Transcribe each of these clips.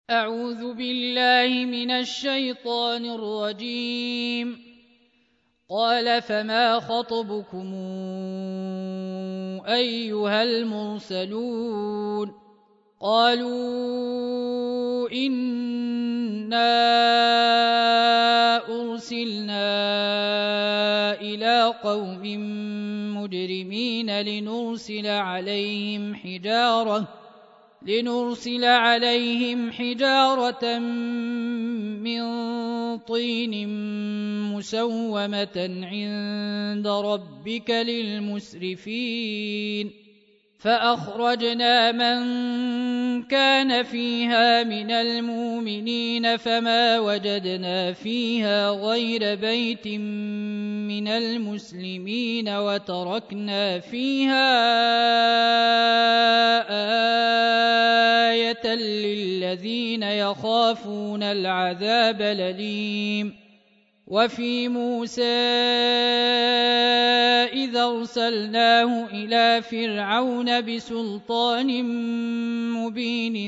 أعوذ بالله من الشيطان الرجيم. قال فما خطبكم أيها المرسلون؟ قالوا إنا أرسلنا إلى قوم مجرمين لنرسل عليهم حجارة من طين مسومة عند ربك للمسرفين. فأخرجنا من كان فيها من المؤمنين فما وجدنا فيها غير بيت من المسلمين وتركنا فيها آية للذين يخافون العذاب الأليم. وفي موسى إذا أرسلناه إلى فرعون بسلطان مبين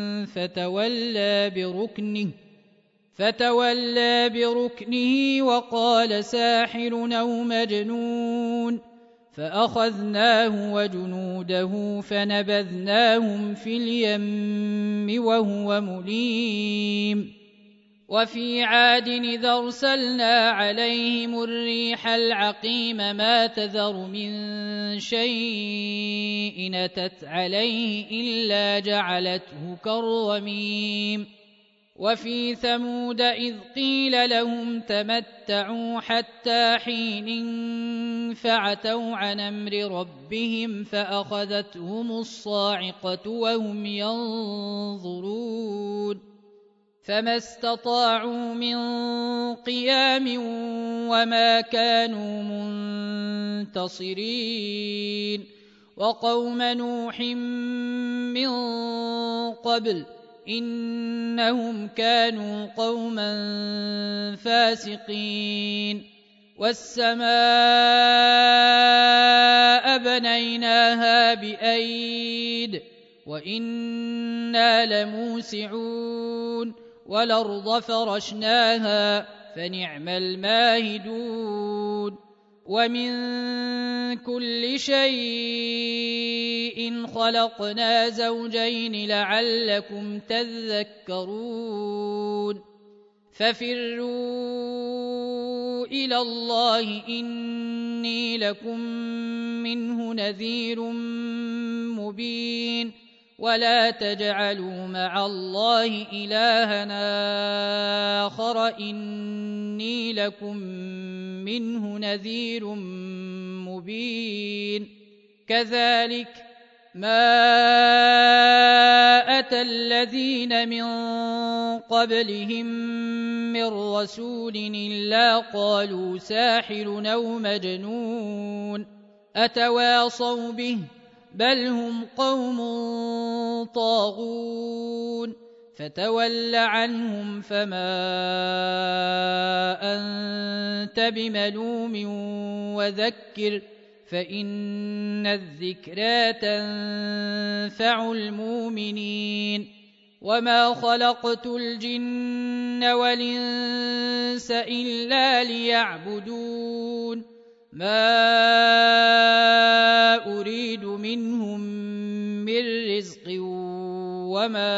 فتولى بركنه وقال ساحر أو مجنون، فأخذناه وجنوده فنبذناهم في اليم وهو مليم. وفي عاد إذا أرسلنا عليهم الريح العقيم ما تذر من شيء أتت عليه إلا جعلته كالرميم. وفي ثمود إذ قيل لهم تمتعوا حتى حين فعتوا عن أمر ربهم فأخذتهم الصاعقة وهم ينظرون فما استطاعوا من قيام وما كانوا منتصرين. وقوم نوح من قبل إنهم كانوا قوما فاسقين. والسماء بنيناها بأيد وإنا لموسعون والأرض فرشناها فنعم الماهدون. ومن كل شيء خلقنا زوجين لعلكم تذكرون. ففروا إلى الله إني لكم منه نذير مبين. ولا تجعلوا مع الله إلهنا آخر إني لكم منه نذير مبين. كذلك ما أتى الذين من قبلهم من رسول إلا قالوا ساحر أو مجنون أتواصوا به بل هم قوم طاغون. فتول عنهم فما أنت بملوم وذكر فإن الذكرى تنفع المؤمنين. وما خلقت الجن والإنس إلا ليعبدون ما أريد منهم من رزق وما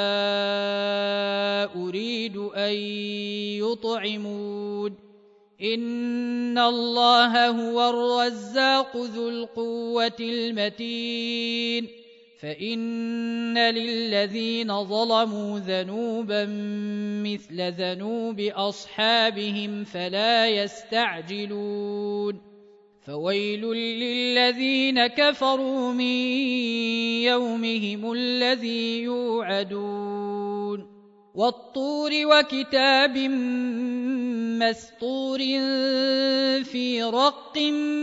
أريد أن يطعمون إن الله هو الرزاق ذو القوة المتين. فإن للذين ظلموا ذنوبا مثل ذنوب أصحابهم فلا يستعجلون. فويل للذين كفروا من يومهم الذي يوعدون. والطور وكتاب مسطور في رق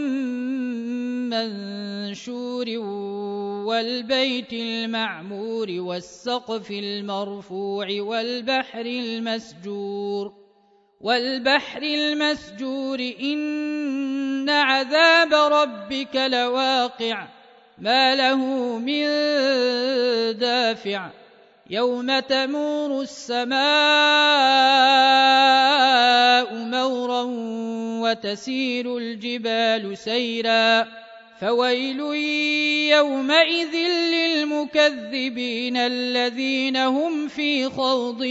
منشور والبيت المعمور والسقف المرفوع والبحر المسجور إن عذاب ربك لواقع ما له من دافع يوم تمور السماء مورا وتسير الجبال سيرا فويل يومئذ للمكذبين الذين هم في خوض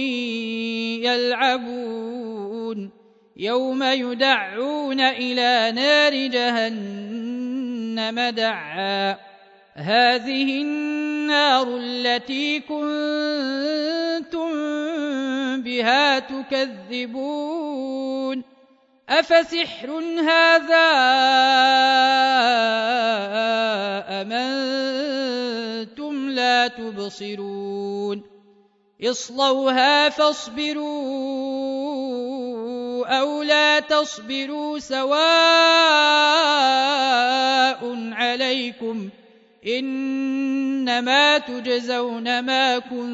يلعبون يوم يدعون إلى نار جهنم دعا هذه النار التي كنتم بها تكذبون أفسحر هذا أم أنتم لا تبصرون اصلوها فاصبروا أو لا تصبروا سواء عليكم إنما تجزون ما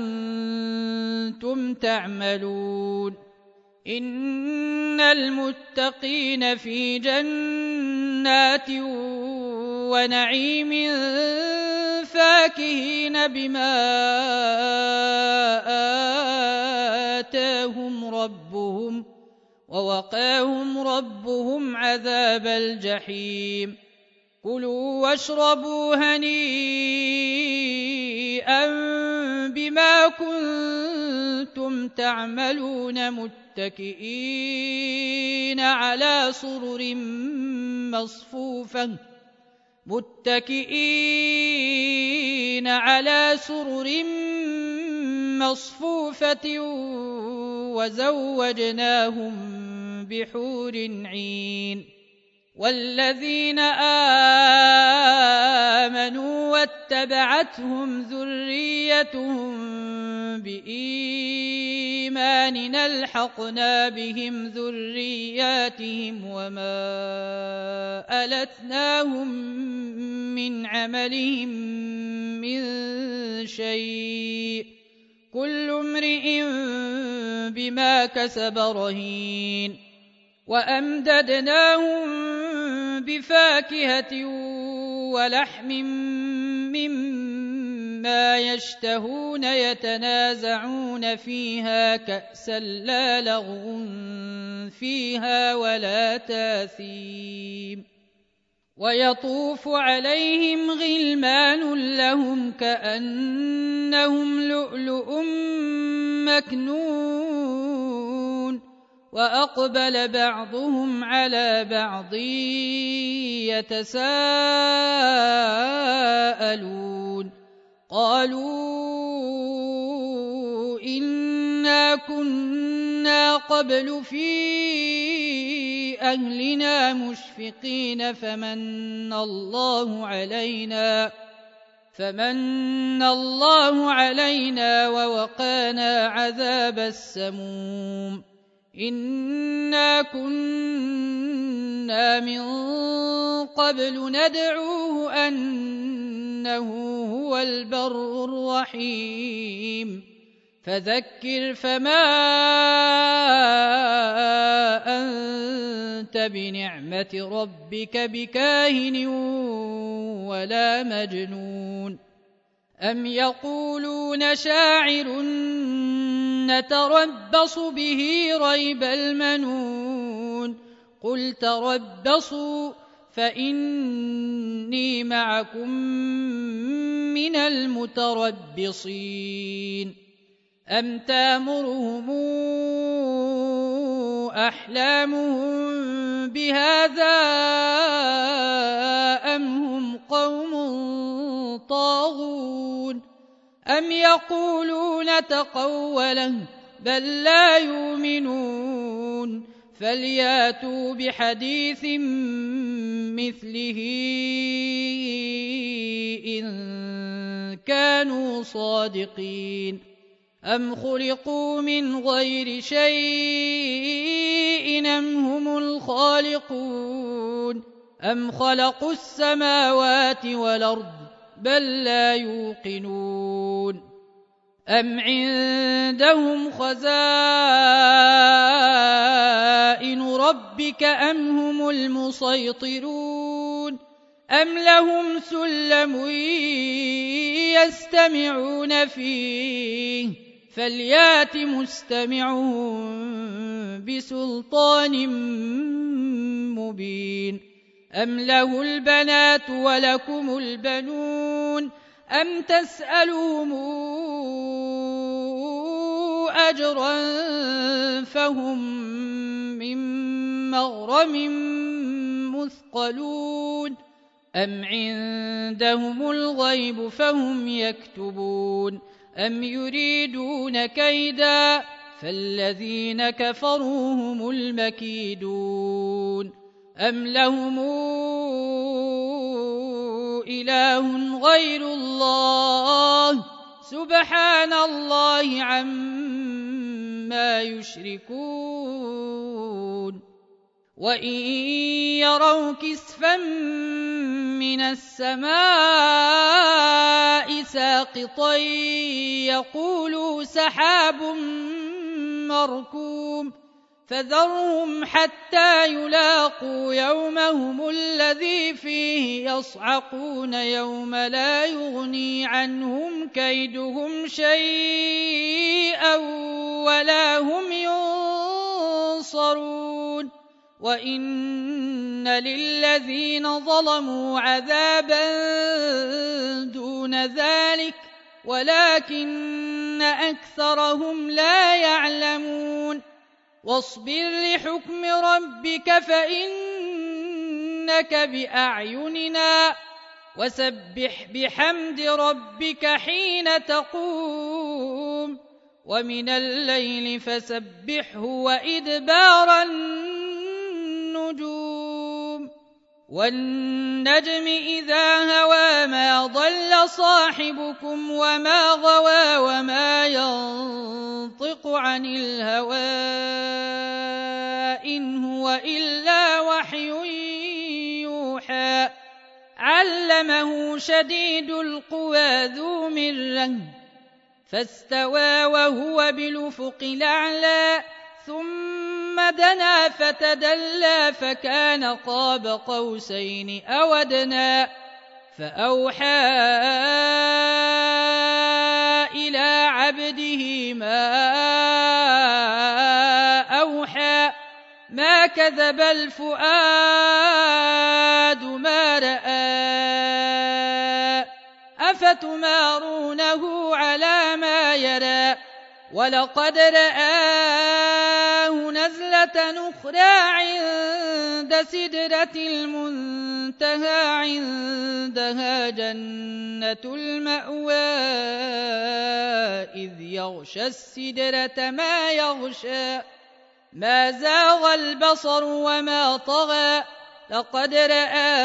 كنتم تعملون إن المتقين في جنات ونعيم فاكهين بما آتاهم ربهم ووقاهم ربهم عذاب الجحيم كلوا واشربوا هنيئا بما كنتم تعملون متكئين على سرر مصفوفة وزوجناهم بحور عين والذين آمنوا واتبعتهم ذريتهم بإيمان ألحقنا بهم ذرياتهم وما ألتناهم من عملهم من شيء كل امرئ بما كسب رهين وأمددناهم بفاكهة ولحم مما يشتهون يتنازعون فيها كأسا لا لغو فيها ولا تاثيم ويطوف عليهم غلمان لهم كأنهم لؤلؤ مكنون وأقبل بعضهم على بعض يتساءلون قالوا إنا كنا قبل في أهلنا مشفقين فمن الله علينا ووقانا عذاب السموم إنا كنا من قبل ندعوه أنه هو البر الرحيم فذكر فما أنت بنعمة ربك بكاهن ولا مجنون أم يقولون شاعر نتربص به ريب المنون قل تربصوا فإني معكم من المتربصين أم تامرهم أحلامهم بهذا أم هم قوم طاغون أم يقولون تقوله بل لا يؤمنون فلياتوا بحديث مثله إن كانوا صادقين أم خلقوا من غير شيء أم هم الخالقون أم خلقوا السماوات والأرض بل لا يوقنون أم عندهم خزائن ربك أم هم المسيطرون أم لهم سلم يستمعون فيه فليات مستمعهم بسلطان مبين أم له البنات ولكم البنون أم تسألهم أجرا فهم من مغرم مثقلون أم عندهم الغيب فهم يكتبون أم يريدون كيدا فالذين كفروا هم المكيدون أم لهم إله غير الله سبحان الله عما يشركون وإن يروا كسفا من السماء ساقطا يقولوا سحاب مركوم فذرهم حتى يلاقوا يومهم الذي فيه يصعقون يوم لا يغني عنهم كيدهم شيئا ولا هم ينصرون وإن للذين ظلموا عذابا دون ذلك ولكن أكثرهم لا يعلمون واصبر لحكم ربك فإنك بأعيننا وسبح بحمد ربك حين تقوم ومن الليل فسبحه وإدبار النجوم والنجم إذا هوى ما ضل صاحبكم وما غوى وما ينطق عن الهوى إن هو إلا وحي يوحى علمه شديد القوى ذو مرة فاستوى وهو بالأفق الأعلى ثم دنا فتدلى فكان قاب قوسين أو أدنى فأوحى إلى عبده ما أوحى ما كذب الفؤاد ما رأى أفتمارونه على ما يرى ولقد رآه نزلة أخرى عند سدرة المنتهى عندها جنة المأوى إذ يغشى السدرة ما يغشى ما زاغ البصر وما طغى لقد رأى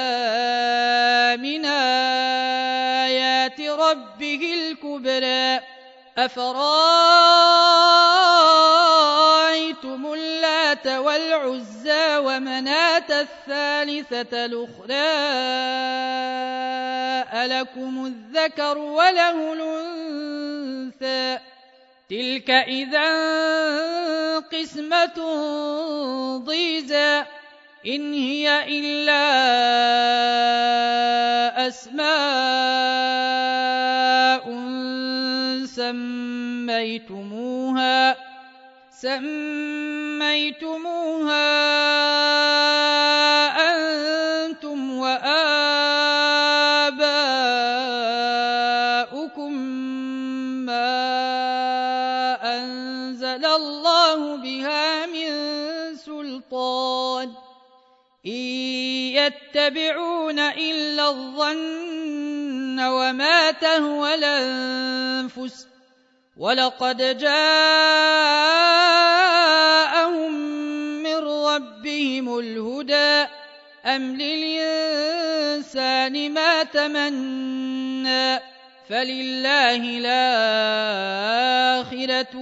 من آيات ربه الكبرى أفرأيتم اللات والعزى ومناة الثالثة الأخرى ألكم الذكر وله الأنثى تلك إذا قسمة ضيزى إن هي إلا أسماء سميتموها أنتم وآباؤكم ما أنزل الله بها من سلطان إن يتبعون إلا الظن وما تهوى الأنفس ولقد جاءهم من ربهم الهدى أم للإنسان ما تمنى فلله الآخرة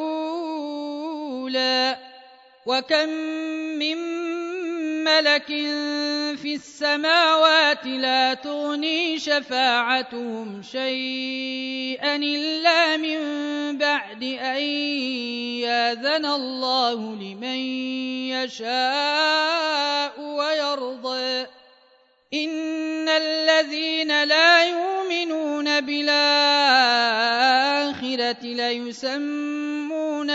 والأولى وكم من ملك في السماوات لا تغني شفاعتهم شيئا إلا من بعد أن يأذن الله لمن يشاء ويرضى إن الذين لا يؤمنون بالآخرة ليسمون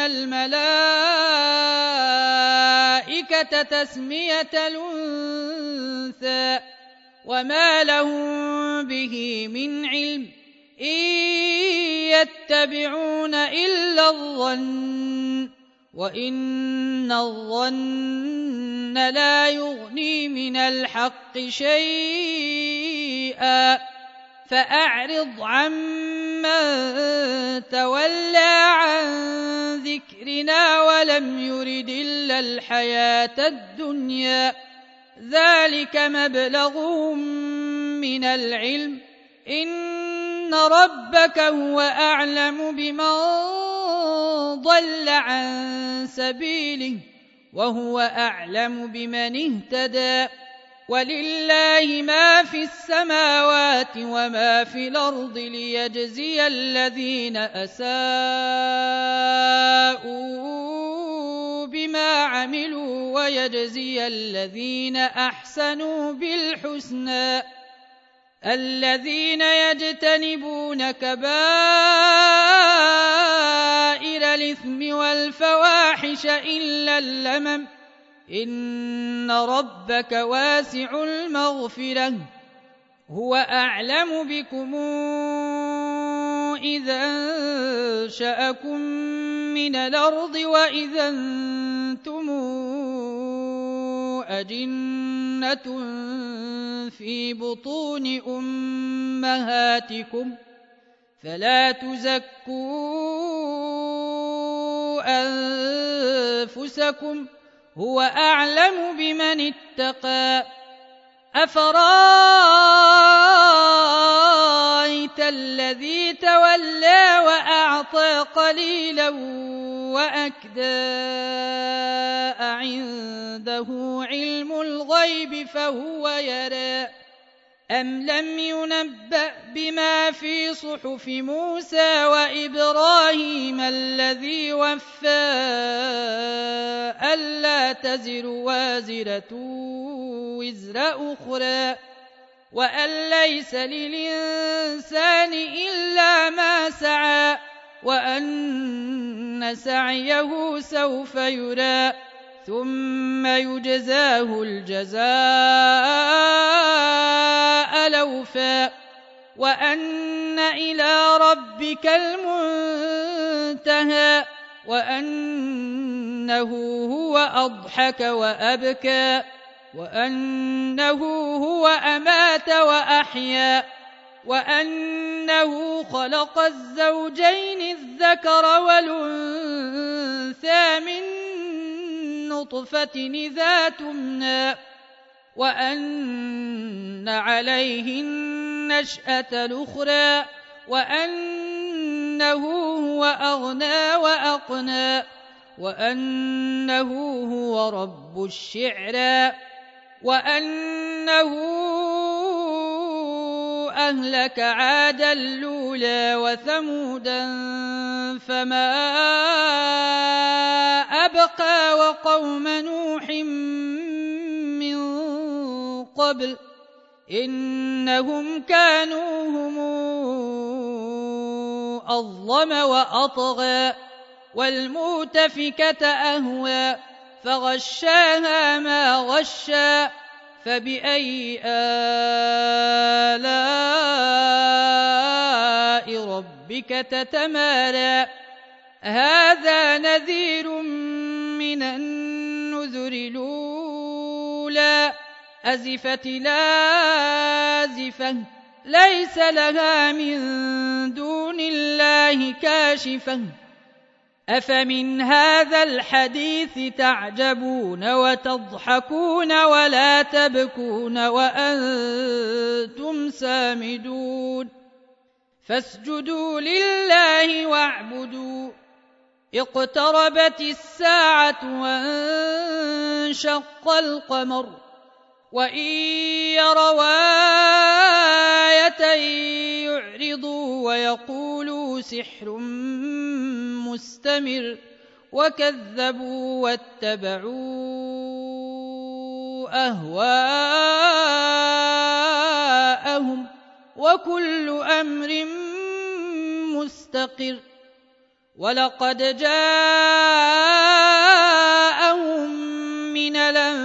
الملائكة تسمية الأنثى وما لهم به من علم إن يتبعون إلا الظن وإن الظن لا يغني من الحق شيئا فأعرض عمن تولى عن ذكرنا ولم يرد إلا الحياة الدنيا ذلك مبلغهم من العلم إن ربك هو أعلم بمن ضل عن سبيله وهو أعلم بمن اهتدى ولله ما في السماوات وما في الأرض ليجزي الذين أساءوا بما عملوا ويجزي الذين أحسنوا بالحسنى الذين يجتنبون كبائر الإثم والفواحش إلا اللمم إن ربك واسع المغفرة هو أعلم بكم إذا أنشأكم من الأرض وإذا أنتم أجنة في بطون أمهاتكم فلا تزكوا أنفسكم هو أعلم بمن اتقى أفرأيت الذي تولى وأعطى قليلا وأكدى عنده علم الغيب فهو يرى أم لم ينبأ بما في صحف موسى وإبراهيم الذي وفى ألا تزر وازرة وزر أخرى وأن ليس للإنسان إلا ما سعى وأن سعيه سوف يرى ثم يجزاه الجزاء الأوفى وأن إلى ربك المنتهى وأنه هو أضحك وأبكى وأنه هو أمات وأحيا وأنه خلق الزوجين الذكر والأنثى من نطفة إذا تمنى وأن عليه النشأة الأخرى وأنه هو أغنى وأقنى وأنه هو رب الشعرى وأنه أهلك عادا الأولى وثمودا فما أبقى وقوم نوح من قبل إنهم كانوا هم أظلم وأطغى والمؤتفكة أهوى فغشاها ما غشى فبأي آلاء ربك تتمارى هذا نذير من النذر الأولى أزفت لازفة ليس لها من دون الله كاشفة أفمن هذا الحديث تعجبون وتضحكون ولا تبكون وأنتم سامدون فاسجدوا لله واعبدوا اقتربت الساعة وانشق القمر وإن يروا آية يعرضوا ويقولوا سحر مستمر وكذبوا واتبعوا أهواءهم وكل أمر مستقر ولقد جاءهم من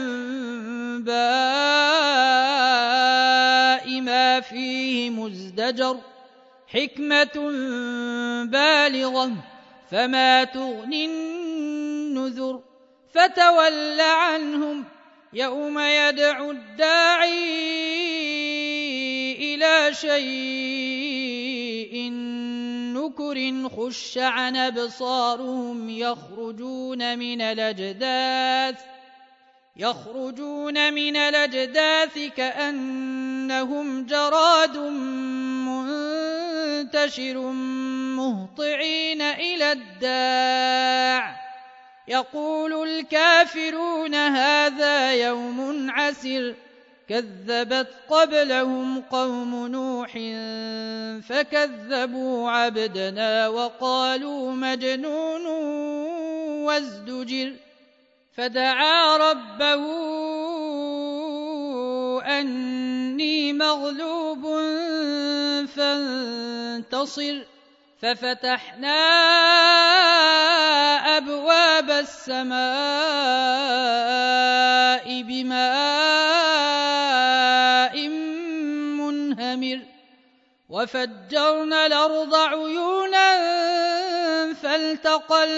الأنباء ما فيه مزدجر حكمة بالغة فما تغني النذر فتول عنهم يوم يدعو الداعي إلى شيء نكر خش عن أبصارهم يخرجون من الأجداث كأنهم جراد منتشر مهطعين إلى الداع يقول الكافرون هذا يوم عسر كذبت قبلهم قوم نوح فكذبوا عبدنا وقالوا مجنون وازدجر فدعا ربه أني مغلوب فانتصر ففتحنا أبواب السماء بماء منهمر وفجرنا الأرض عيونا فالتقى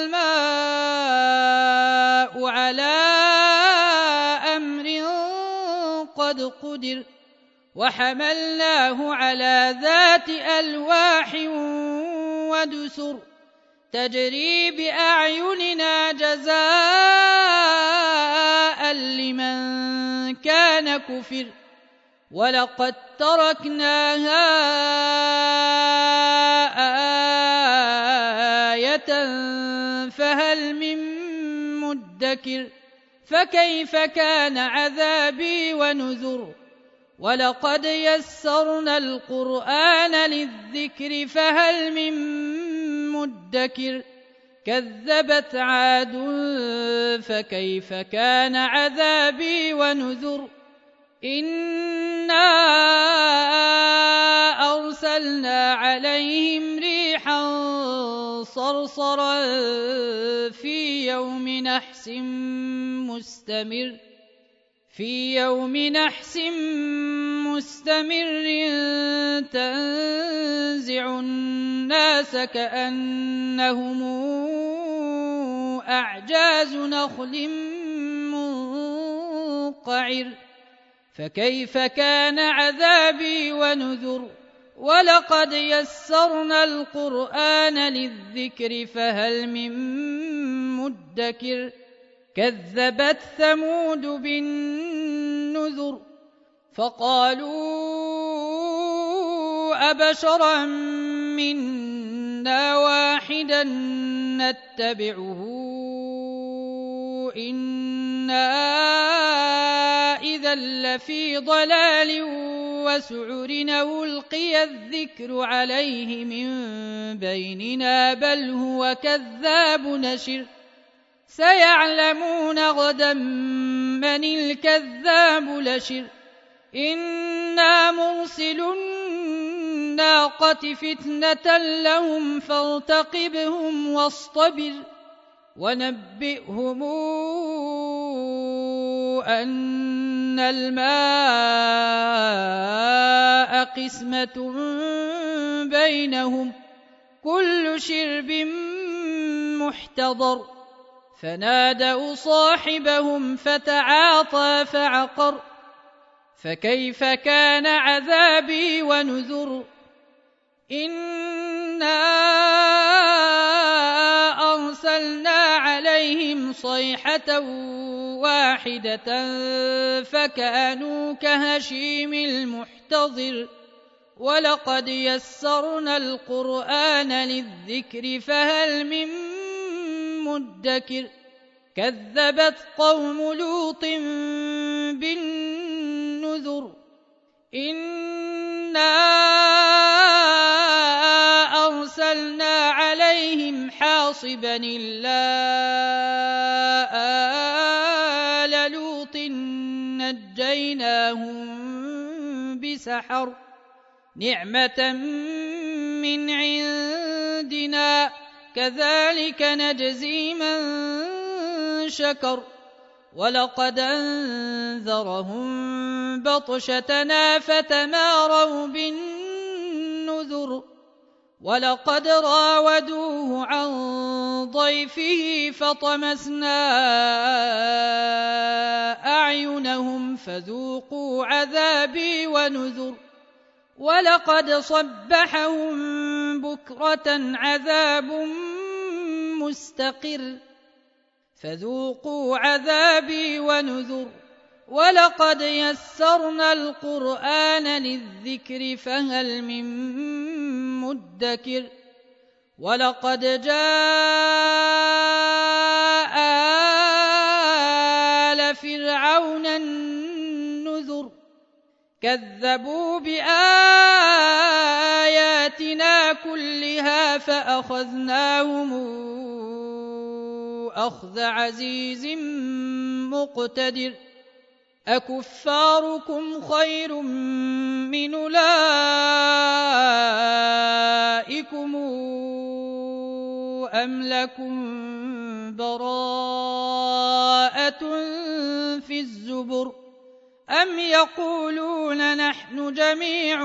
الماء على أمر قد قدر وحملناه على ذات ألواح ودسر تجري بأعيننا جزاء لمن كان كفر ولقد تركناها آية فهل من مدكر فكيف كان عذابي ونذر ولقد يسرنا القرآن للذكر فهل من مدكر كذبت عاد فكيف كان عذابي ونذر إنا أرسلنا عليهم ريحا صرصرا في يوم نحس مستمر تنزع الناس كأنهم أعجاز نخل منقعر فكيف كان عذابي ونذر ولقد يسرنا القرآن للذكر فهل من مدكر كذبت ثمود بالنذر فقالوا أبشرا منا واحدا نتبعه إنا إذا لفي ضلال وسعر ألقي الذكر عليه من بيننا بل هو كذاب نشر سيعلمون غدا من الكذاب لشر إنا مرسل الناقة فتنة لهم فارتقبهم واصطبر ونبئهم أن الماء قسمة بينهم كل شرب محتضر فنادوا صاحبهم فتعاطى فعقر فكيف كان عذابي ونذر إنا أرسلنا عليهم صيحة واحدة فكانوا كهشيم المحتضر ولقد يسرنا القرآن للذكر فهل من مدكر كذبت قوم لوط بالنذر إنا أرسلنا عليهم حاصبا إلا آل لوط نعمة من عندنا كذلك نجزي من شكر ولقد أنذرهم بطشتنا فتماروا بالنذر ولقد راودوه عن ضيفه فطمسنا أعينهم فذوقوا عذابي ونذر ولقد صبحهم بكرة عذاب مستقر فذوقوا عذابي ونذر ولقد يسرنا القرآن للذكر فهل من مدكر ولقد جاء آل فرعون النذر كذبوا بآياتنا كلها فأخذناهم أخذ عزيز مقتدر أكفاركم خير من أولئكم أم لكم براءة في الزبر أم يقولون نحن جميع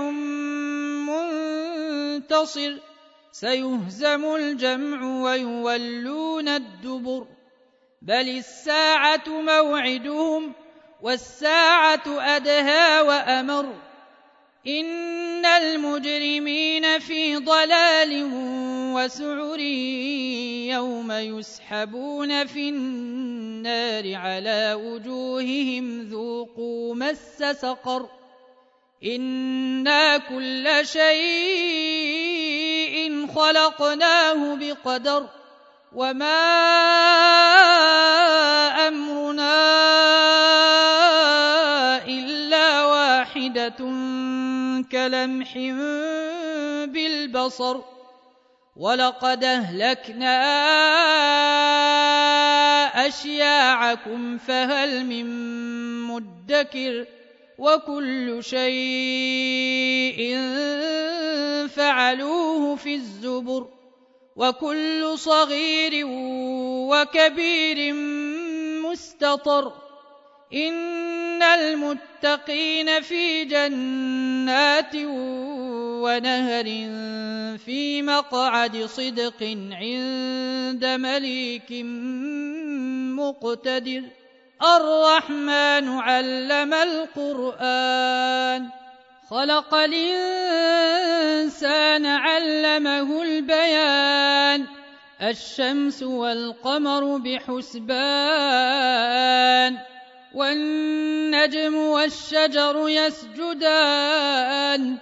منتصر سيهزم الجمع ويولون الدبر بل الساعة موعدهم والساعة أدهى وأمر إن المجرمين في ضلال وسعر يوم يسحبون في النار على وجوههم ذوقوا مس سقر إنا كل شيء خلقناه بقدر وما أمرنا إلا واحدة كلمح بالبصر ولقد أهلكنا أشياعكم فهل من مدكر وكل شيء فعلوه في الزبر وكل صغير وكبير مستطر إن المتقين في جنات ونهر في مقعد صدق عند مليك مقتدر الرحمن علم القرآن خلق الإنسان علمه البيان الشمس والقمر بحسبان والنجم والشجر يسجدان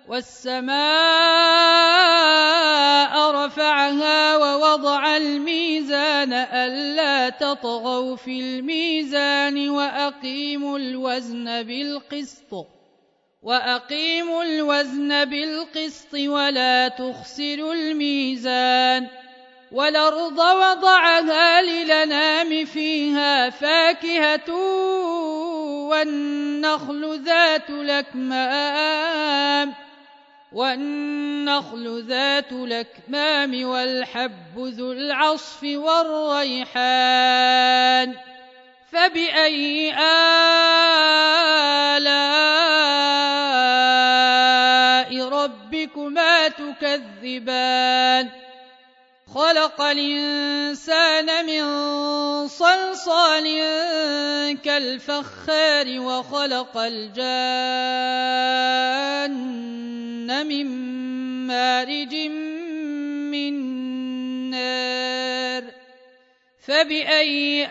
والسماء رفعها ووضع الميزان ألا تطغوا في الميزان وأقيموا الوزن بالقسط ولا تخسروا الميزان والأرض وضعها للأنام فيها فاكهة والنخل ذات الأكمام والحب ذو العصف والريحان فبأي آلاء ربكما تكذبان خلق الإنسان من صلصال كالفخار وخلق الجان من مارج من نار فبأي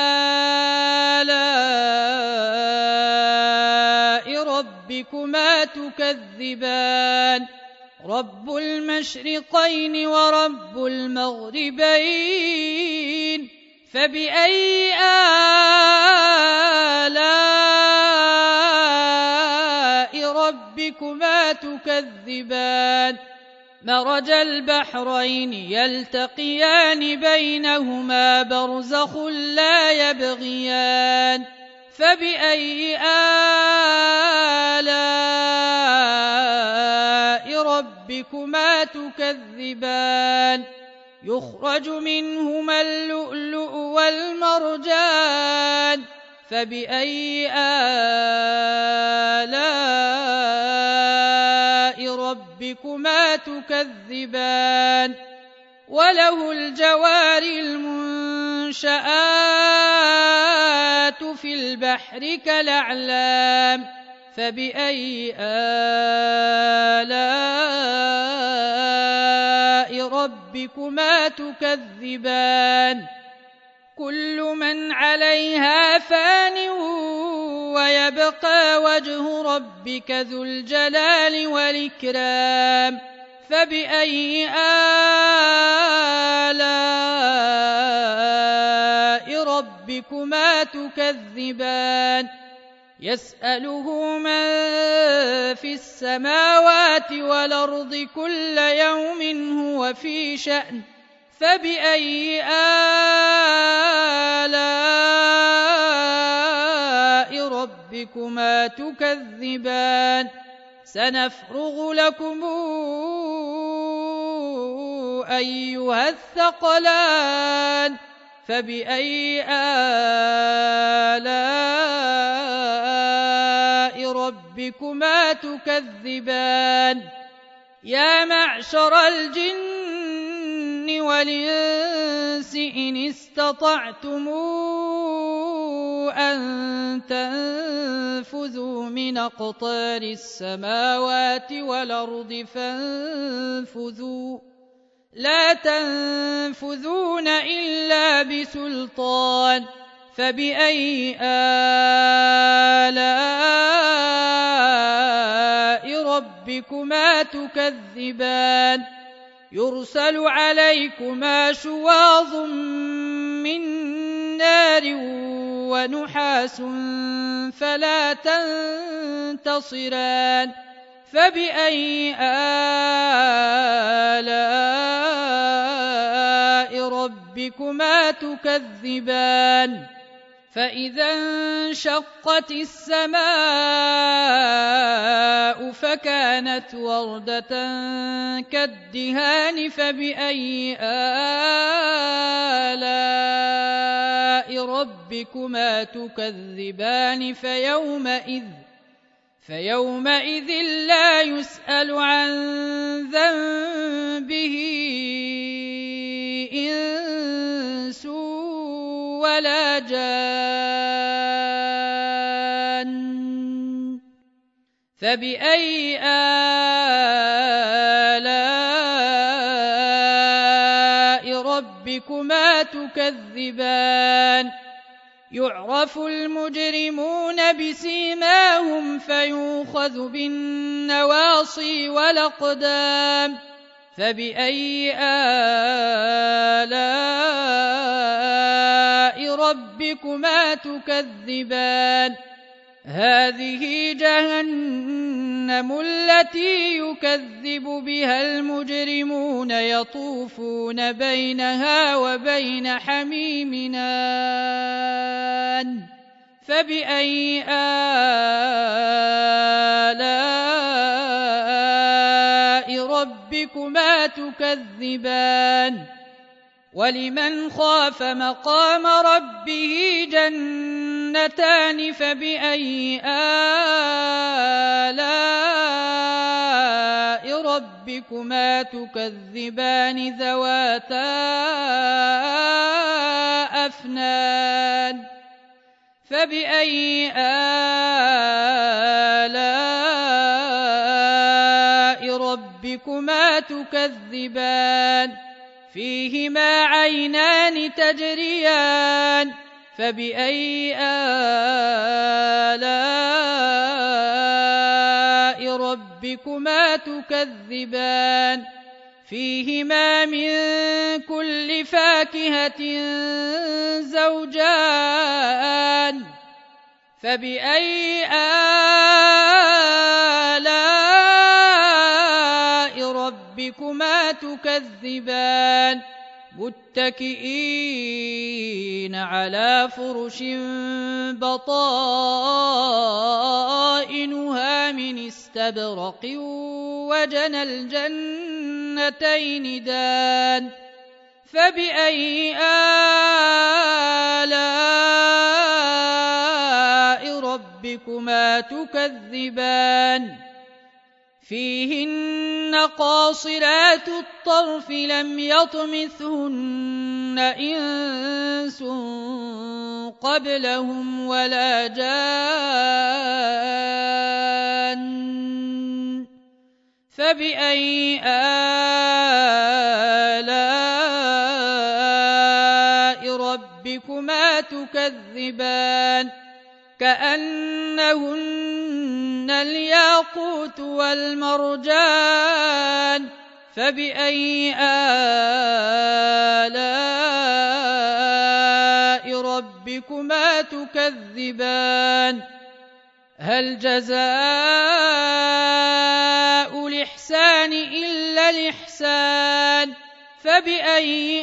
آلاء ربكما تكذبان رب المشرقين ورب المغربين فبأي آلاء ربكما تكذبان مرج البحرين يلتقيان بينهما برزخ لا يبغيان فبأي آلاء ربكما تكذبان يخرج منهما اللؤلؤ والمرجان فبأي آلاء ربكما تكذبان وله الجوار المنشآت في البحر كالأعلام فبأي آلاء ربكما تكذبان كل من عليها فان ويبقى وجه ربك ذو الجلال والإكرام فبأي آلاء ربكما تكذبان يسأله من في السماوات والأرض كل يوم هو في شأن فبأي آلاء ربكما تكذبان سنفرغ لكم أيها الثقلان فبأي آلاء ربكما تكذبان يا معشر الجن والإنس إن استطعتم أن تنفذوا من أقطار السماوات والأرض فانفذوا لا تنفذون إلا بسلطان فبأي آلاء ربكما تكذبان يرسل عليكما شواظ من نار ونحاس فلا تنتصران فبأي آلاء ربكما تكذبان فإذا انشقت السماء فكانت وردة كالدهان فبأي آلاء ربكما تكذبان فيومئذ لا يسأل عن ذنبه إنس ولا جان فبأي آلاء ربكما تكذبان يعرف المجرمون بسيماهم فيؤخذ بالنواصي والأقدام فبأي آلاء ربكما تكذبان هذه جهنم التي يكذب بها المجرمون يطوفون بينها وبين حميم آن فبأي آلاء ربكما تكذبان ولمن خاف مقام ربه جنتان فبأي آلاء ربكما تكذبان ذواتا أفنان فبأي آلاء ربكما تكذبان فيهما عينان تجريان فبأي آلاء ربكما تكذبان فيهما من كل فاكهة زوجان فبأي آلاء ربكما تكذبان متكئين على فرش بطائنها من استبرق وجنى الجنتين جنتين دان فبأي آلاء ربكما تكذبان فيهن قاصرات الطرف لم يطمثهن إنس قبلهم ولا جان فبأي آلاء ربكما تكذبان كأنهن الياقوت والمرجان فبأي آلاء ربكما تكذبان هل جزاء الإحسان إلا الإحسان فبأي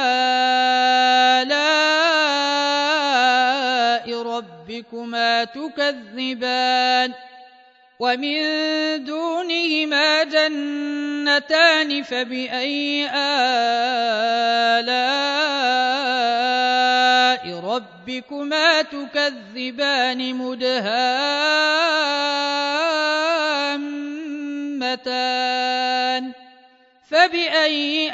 آلاء ربكما تكذبان ومن دونهما جنتان فبأي آلاء ربكما تكذبان مدهامتان فبأي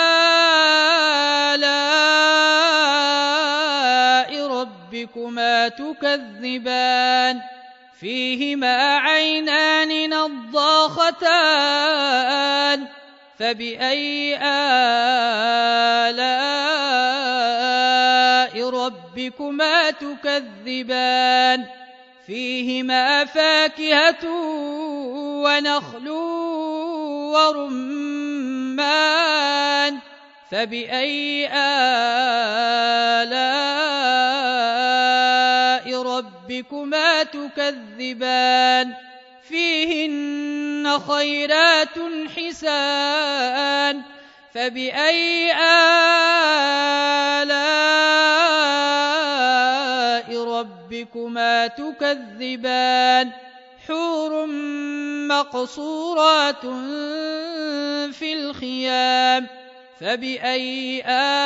آلاء ربكما تكذبان فيهما عينان نضاختان فبأي آلاء ربكما تكذبان فيهما فاكهة ونخل ورمان فبأي آلاء ربكما تكذبان فيهن خيرات حسان فبأي آلاء ربكما تكذبان حور مقصورات في الخيام فبأي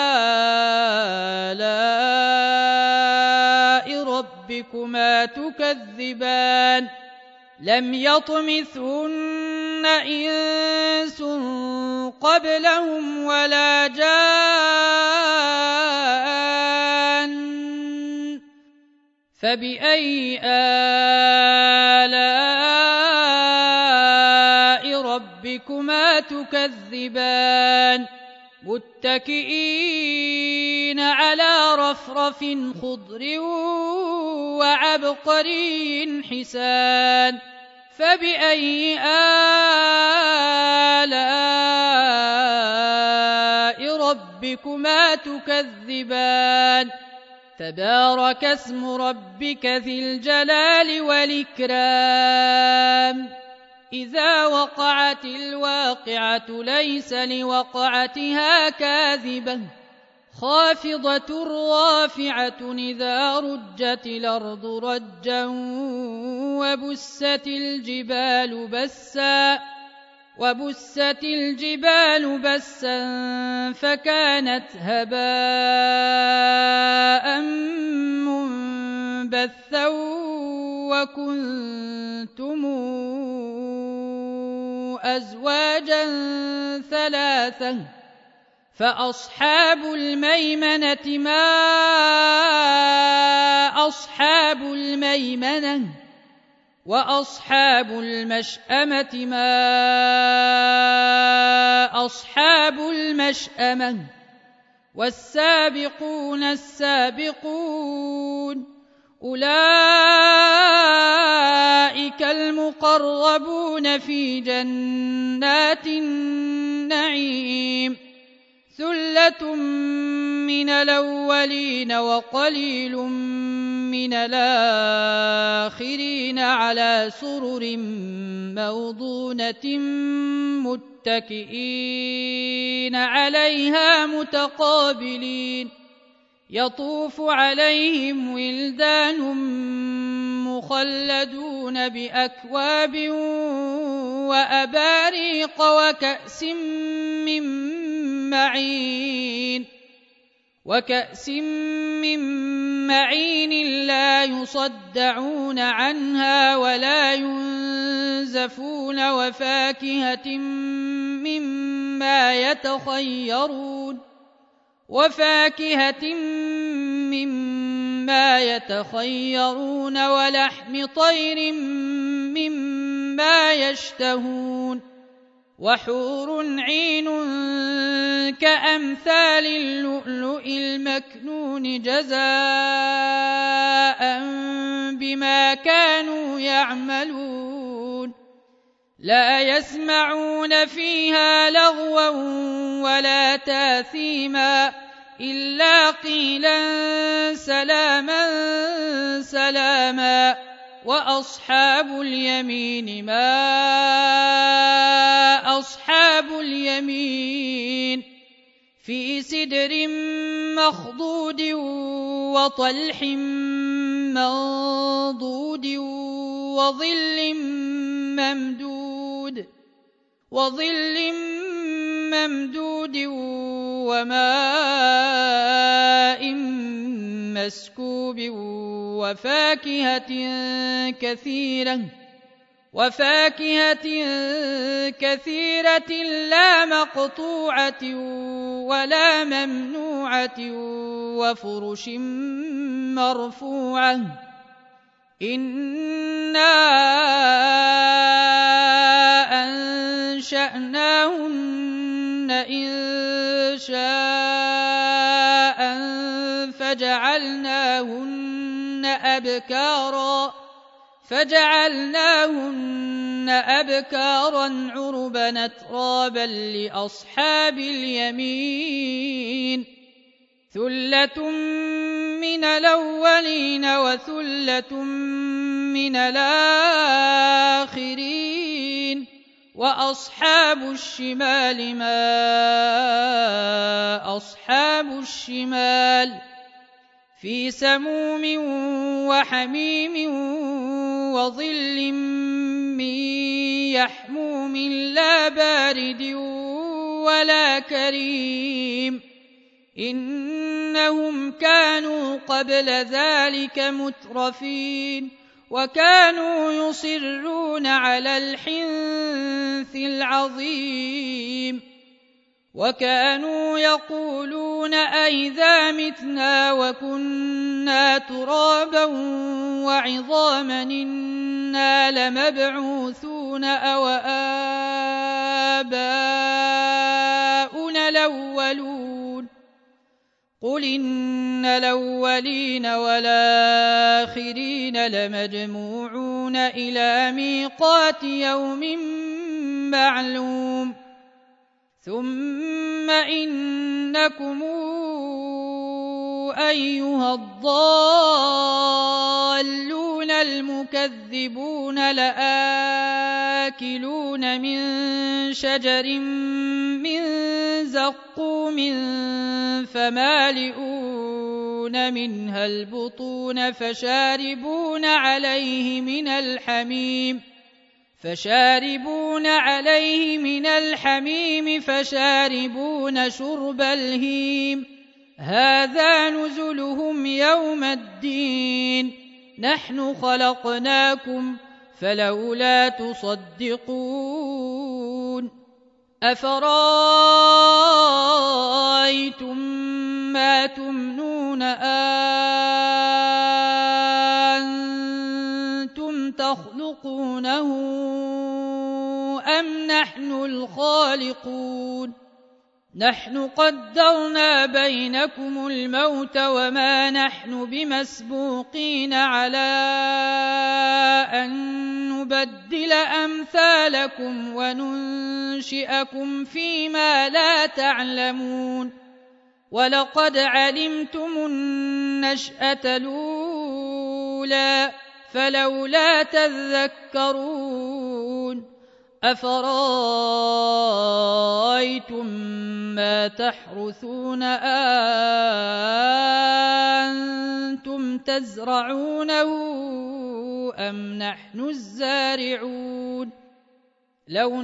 آلاء ربكما تكذبان لم يطمثهن إنس قبلهم ولا جان فبأي آلاء ربكما تكذبان متكئين على رفرف خضر وعبقري حسان فبأي آلاء ربكما تكذبان تبارك اسم ربك ذي الجلال والإكرام إذا وقعت الواقعة ليس لوقعتها كاذبة خافضة رافعة إذا رجت الأرض رجا وبست الجبال بسا فكانت هباء منبثا وكنتم أزواجا ثلاثة فأصحاب الميمنة ما أصحاب الميمنة وأصحاب المشأمة ما أصحاب المشأمة والسابقون السابقون أولئك المقربون في جنات النعيم ثلة من الأولين وقليل من الآخرين على سرر موضونة متكئين عليها متقابلين يطوف عليهم ولدان مخلدون بأكواب وأباريق وكأس من معين لا يصدعون عنها ولا ينزفون وفاكهة مما يتخيرون ولحم طير مما يشتهون وحور عين كأمثال اللؤلؤ المكنون جزاء بما كانوا يعملون لا يسمعون فيها لغوا ولا تاثيما إلا قيلا سلاما سلاما وأصحاب اليمين ما أصحاب اليمين في سدر مخضود وطلح منضود وظل ممدود وماء مسكوب وفاكهة كثيرة لا مقطوعة ولا ممنوعة وفرش مرفوعة إنا أنشأناهن إنشاء فجعلناهن أبكارا عربا أترابا لأصحاب اليمين ثلة من الأولين وثلة من الآخرين وأصحاب الشمال ما أصحاب الشمال في سموم وحميم وظل من يحموم لا بارد ولا كريم إنهم كانوا قبل ذلك مترفين وكانوا يصرون على الحنث العظيم وكانوا يقولون أئذا متنا وكنا ترابا وعظاما إنا لمبعوثون أو آباؤنا الأولون قل إن الأولين والآخرين لمجموعون إلى ميقات يوم معلوم ثم إنكم أيها الضالون المكذبون لآكلون من شجر من زقوم فمالئون منها البطون فشاربون عليه من الحميم فشاربون شرب الهيم هذا نزلهم يوم الدين نحن خلقناكم فلولا تصدقون أفرأيتم ما تمنون أنتم تخلقونه أم نحن الخالقون نحن قدرنا بينكم الموت وما نحن بمسبوقين على أن نبدل أمثالكم وننشئكم فيما لا تعلمون ولقد علمتم النشأة الأولى فلولا تذكرون أفرأيتم ما تحرثون أنتم تزرعونه أم نحن الزارعون لو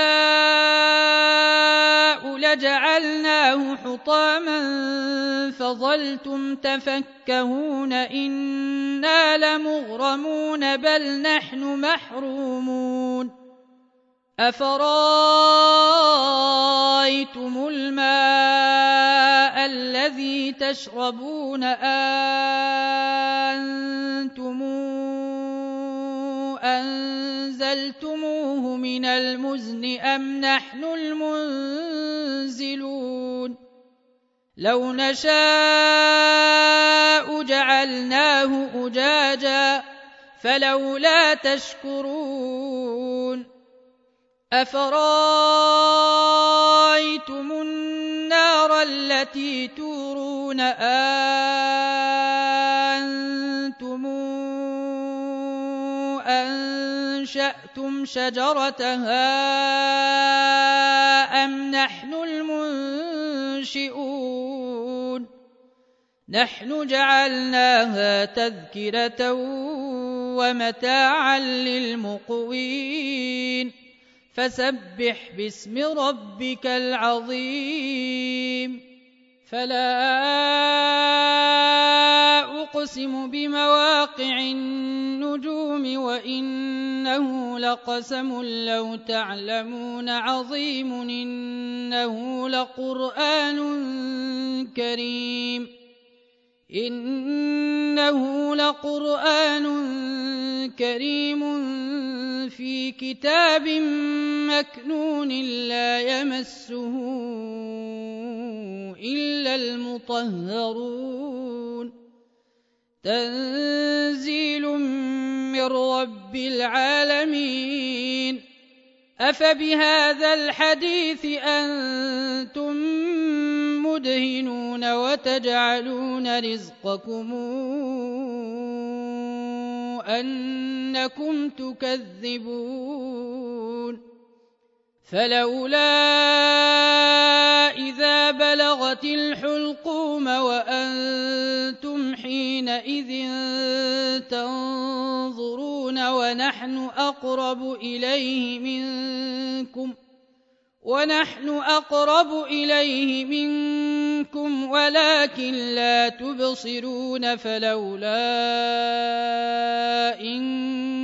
نشاء لجعلناه حطاما فظلتم تفكهون إنا لمغرمون بل نحن محرومون أفرأيتم الماء الذي تشربون أنتم أنزلتموه من المزن أم نحن المنزلون لو نشاء جعلناه أجاجا فلولا تشكرون أفرأيتم النار التي تورون أنتم أنشأتم شجرتها أم نحن المنشئون نحن جعلناها تذكرة ومتاعا للمقوين فسبح باسم ربك العظيم فلا أقسم بمواقع النجوم وإنه لقسم لو تعلمون عظيم إنه لقرآن كريم في كتاب مكنون لا يمسه إلا المطهرون تنزيل من رب العالمين أفبهذا الحديث أنتم مدهنون وتجعلون رزقكم أنكم تكذبون فلولا إذا بلغت الحلقوم وأنتم حينئذ تنظرون ونحن أقرب إليه منكم ولكن لا تبصرون فلولا إن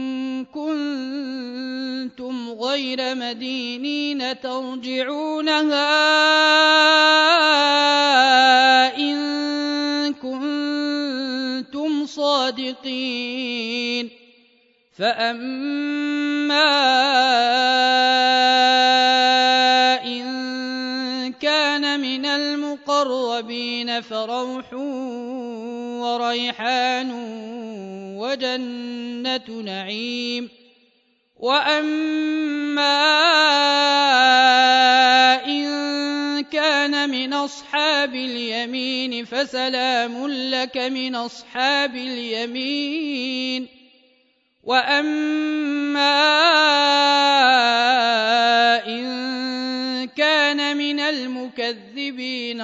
كنتم غير مدينين ترجعونها إن كنتم صادقين فأما إن كان من المقربين فروح وريحان وجنة نعيم وأما إن كان من أصحاب اليمين فسلام لك من أصحاب اليمين وأما إن كان من المكذبين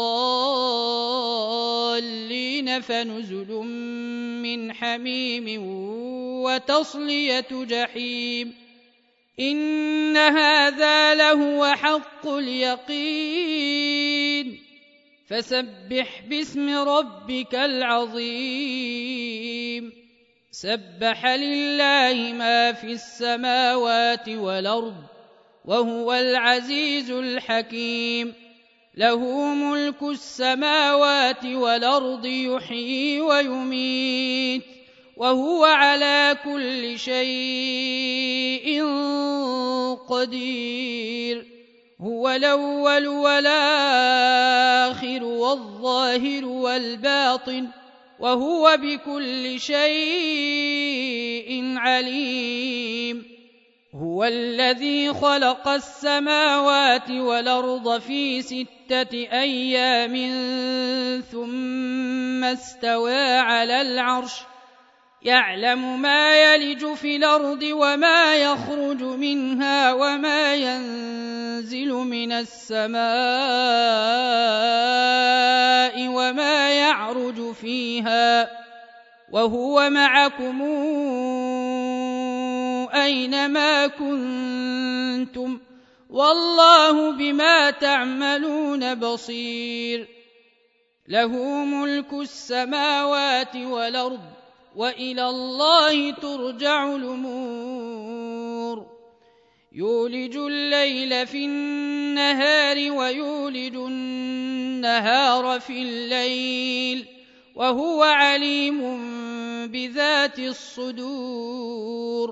الضالين فنزل من حميم وتصلية جحيم إن هذا لهو حق اليقين فسبح باسم ربك العظيم سبح لله ما في السماوات والأرض وهو العزيز الحكيم له ملك السماوات والأرض يحيي ويميت وهو على كل شيء قدير هو الأول والآخر والظاهر والباطن وهو بكل شيء عليم هو الذي خلق السماوات والأرض في 6 أيام ثم استوى على العرش يعلم ما يلج في الأرض وما يخرج منها وما ينزل من السماء وما يعرج فيها وهو معكم أينما كنتم والله بما تعملون بصير له ملك السماوات والأرض وإلى الله ترجع الأمور يولج الليل في النهار ويولج النهار في الليل وهو عليم بذات الصدور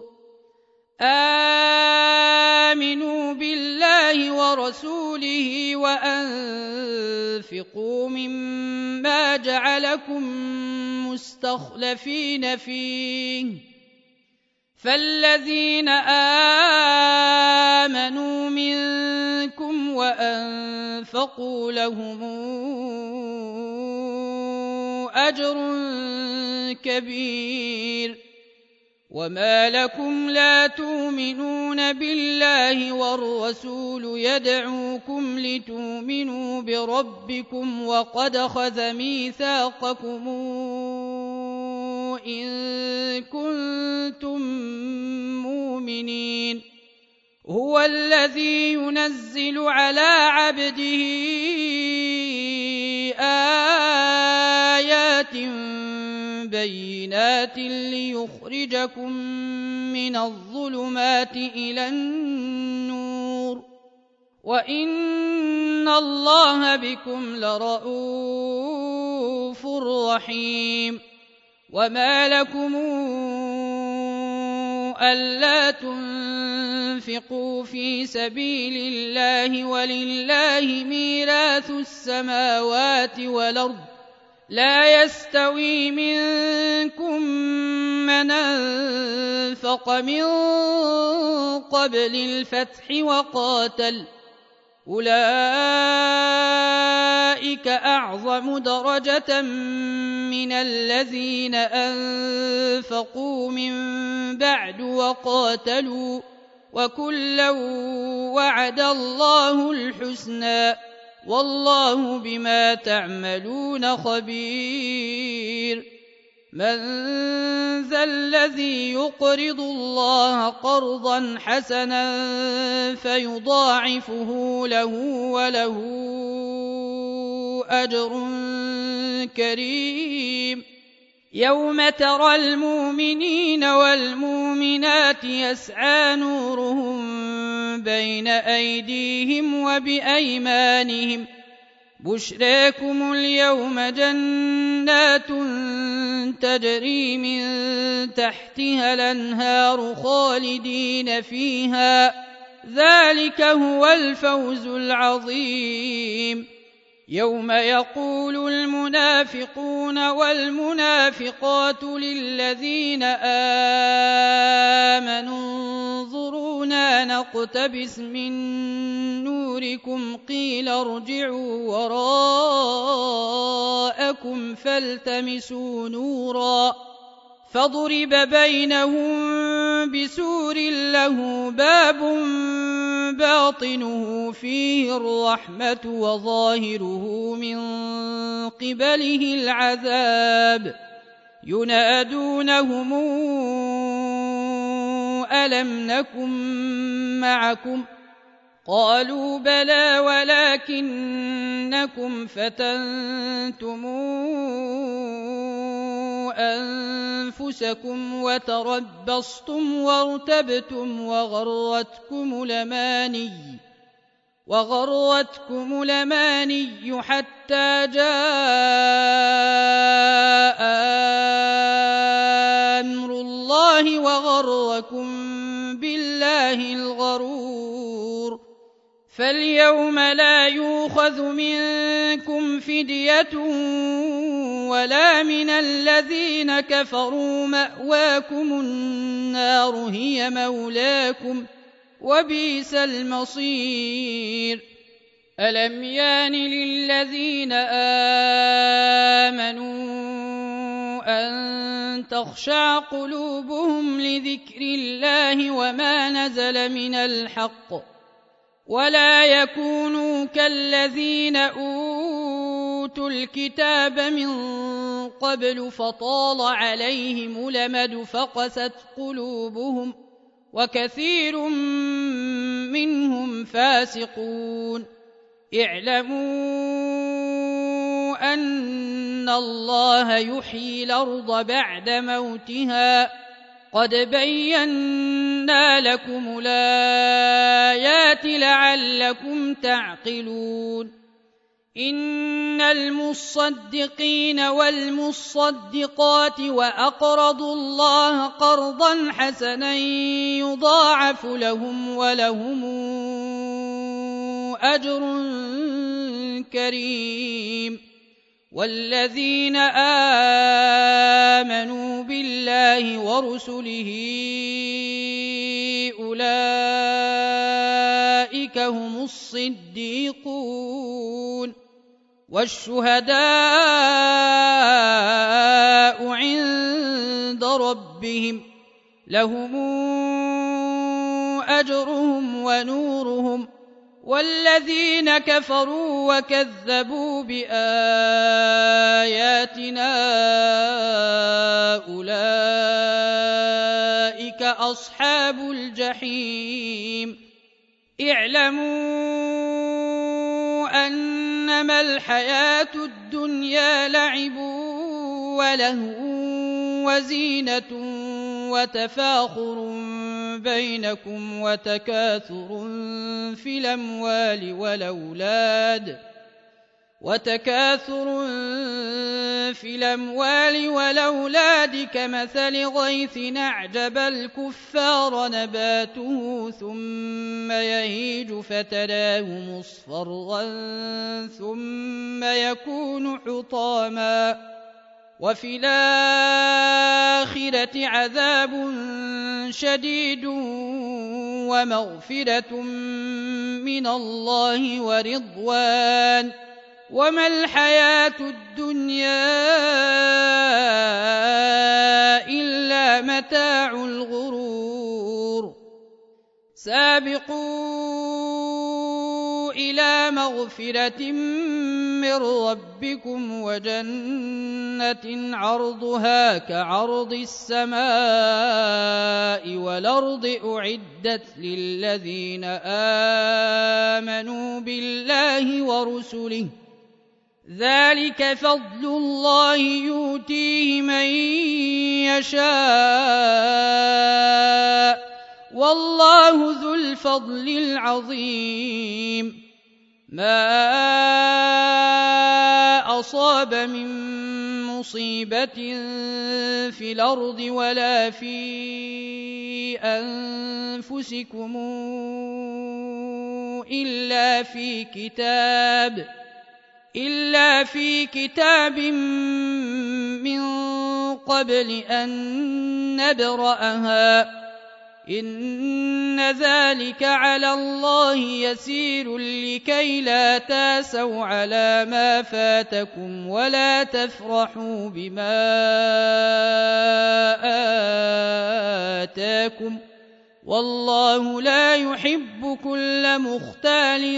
آمنوا بالله ورسوله وأنفقوا مما جعلكم مستخلفين فيه فالذين آمنوا منكم وأنفقوا لهم أجر كبير وما لكم لا تؤمنون بالله والرسول يدعوكم لتؤمنوا بربكم وقد أخذ ميثاقكم إن كنتم مؤمنين هو الذي ينزل على عبده آيات بينات ليخرجكم من الظلمات إلى النور وإن الله بكم لرءوف رحيم وما لكم ألا تنفقوا في سبيل الله ولله ميراث السماوات والأرض لا يستوي منكم من أنفق من قبل الفتح وقاتل أولئك أعظم درجة من الذين أنفقوا من بعد وقاتلوا وكلا وعد الله الحسنى والله بما تعملون خبير من ذا الذي يقرض الله قرضا حسنا فيضاعفه له وله أجر كريم يوم ترى المؤمنين والمؤمنات يسعى نورهم بين أيديهم وبأيمانهم بشراكم اليوم جنات تجري من تحتها الأنهار خالدين فيها ذلك هو الفوز العظيم يوم يقول المنافقون والمنافقات للذين آمنوا انظرونا نقتبس من نوركم قيل ارجعوا وراءكم فالتمسوا نورا فضرب بينهم بسور له باب باطنه فيه الرحمة وظاهره من قبله العذاب ينادونهم ألم نكن معكم قالوا بلى ولكنكم فتنتم أنفسكم وتربصتم وارتبتم وغرتكم الأماني حتى جاء أمر الله وغركم بالله الغرور فاليوم لا يؤخذ منكم فدية ولا من الذين كفروا مأواكم النار هي مولاكم وبئس المصير ألم يان للذين آمنوا أن تخشع قلوبهم لذكر الله وما نزل من الحق ولا يكونوا كالذين أوتوا الكتاب من قبل فطال عليهم الأمد فقست قلوبهم وكثير منهم فاسقون. اعلموا أن الله يحيي الأرض بعد موتها قد بينا لكم الآيات لعلكم تعقلون. إن المصدقين والمصدقات وأقرضوا الله قرضا حسنا يضاعف لهم ولهم أجر كريم. والذين آمنوا بالله ورسله أولئك هم الصديقون والشهداء عند ربهم لهم أجرهم ونورهم. والذين كفروا وكذبوا بآياتنا أولئك أصحاب الجحيم. اعلموا أنما الحياة الدنيا لعب ولهو وزينة وتفاخر بينكم وتكاثر في الأموال والأولاد كمثل غيث أعجب الكفار نباته ثم يهيج فتراه مصفرا ثم يكون حطاما وفي الآخرة عذاب شديد ومغفرة من الله ورضوان وما الحياة الدنيا إلا متاع الغرور. سابقوا إلى مغفرة من ربكم وجنة عرضها كعرض السماء والأرض أعدت للذين آمنوا بالله ورسله ذلك فضل الله يؤتيه من يشاء والله ذو الفضل العظيم. ما أصاب من مصيبة في الأرض ولا في أنفسكم إلا في كتاب من قبل أن نبرأها إن ذلك على الله يسير لكي لا تاسوا على ما فاتكم ولا تفرحوا بما آتاكم والله لا يحب كل مختال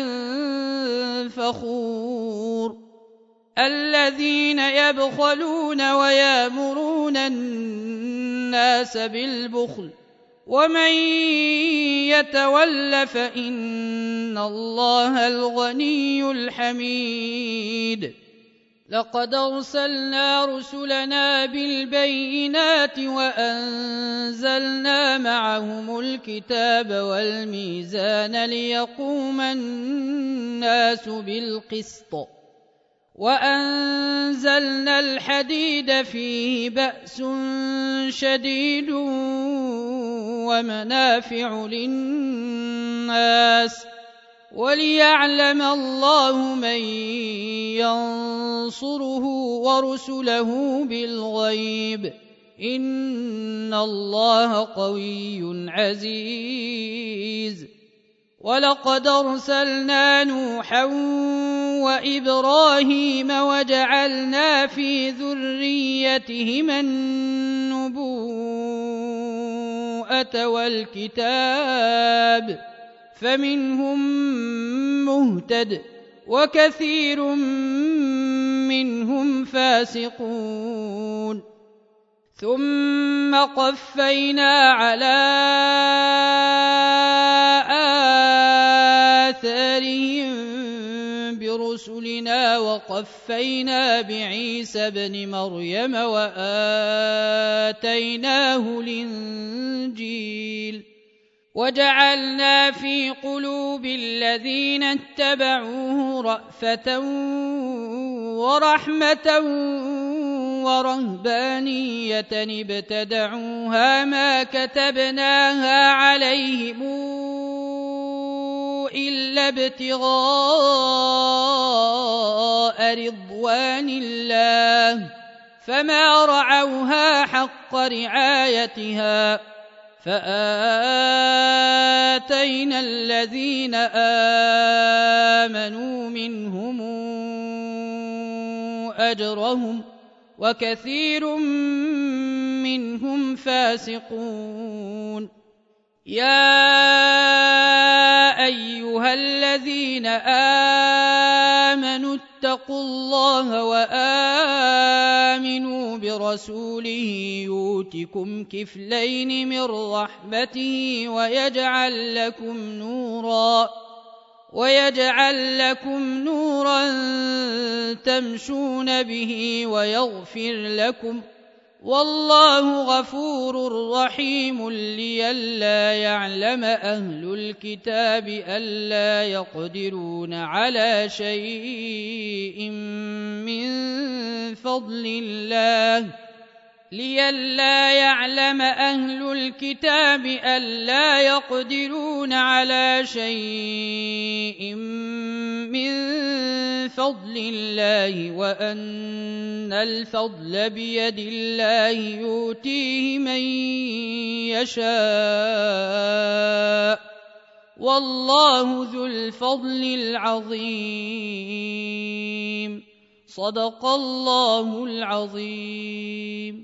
فخور. الذين يبخلون ويأمرون الناس بالبخل ومن يتول فإن الله الغني الحميد. لقد أرسلنا رسلنا بالبينات وأنزلنا معهم الكتاب والميزان ليقوم الناس بالقسط وأنزلنا الحديد فيه بأس شديد ومنافع للناس وليعلم الله من ينصره ورسله بالغيب إن الله قوي عزيز. ولقد أرسلنا نوحا وإبراهيم وجعلنا في ذريتهما النبوءة والكتاب فمنهم مهتد وكثير منهم فاسقون. ثم قفينا على آثارهم برسلنا وقفينا بعيسى ابن مريم وآتيناه الإنجيل وجعلنا في قلوب الذين اتبعوه رأفة ورحمة ورهبانية ابتدعوها ما كتبناها عليهم إلا ابتغاء رضوان الله فما رعوها حق رعايتها فآتينا الذين آمنوا منهم أجرهم وكثير منهم فاسقون. يا أيها الذين آمنوا اتقوا الله وآمنوا برسوله يؤتكم كفلين من رحمته ويجعل لكم نورا تمشون به ويغفر لكم والله غفور رحيم. لئلا يعلم أهل الكتاب ألا يقدرون على شيء من فضل الله وأن الفضل بيد الله يؤتيه من يشاء والله ذو الفضل العظيم. صدق الله العظيم.